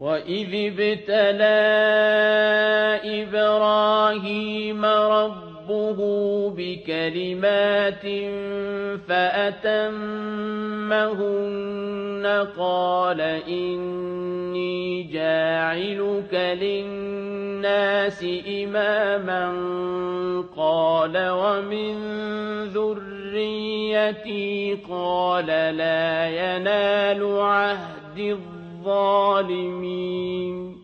وَإِذِ ابْتَلَىٰ إِبْرَاهِيمَ رَبُّهُ بِكَلِمَاتٍ فَأَتَمَّهُنَّ قَالَ إِنِّي جَاعِلُكَ لِلنَّاسِ إِمَامًا قَالَ وَمِن ذُرِّيَّتِي قَالَ لَا يَنَالُ عَهْدِي الظَّالِمِينَ